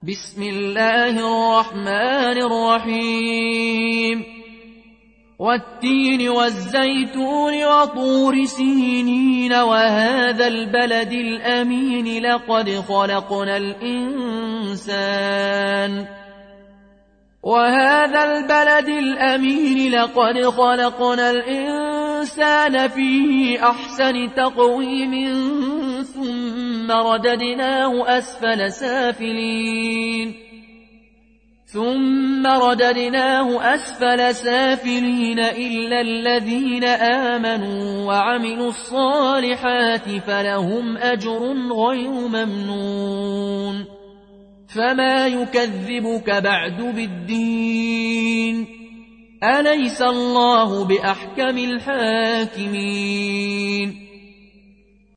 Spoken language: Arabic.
بسم الله الرحمن الرحيم والتين والزيتون وطور سينين وهذا البلد الأمين لقد خلقنا الإنسان فيه أحسن تقويم ثم رددناه أسفل سافلين إلا الذين آمنوا وعملوا الصالحات فلهم أجر غير ممنون فما يكذبك بعد بالدين أليس الله بأحكم الحاكمين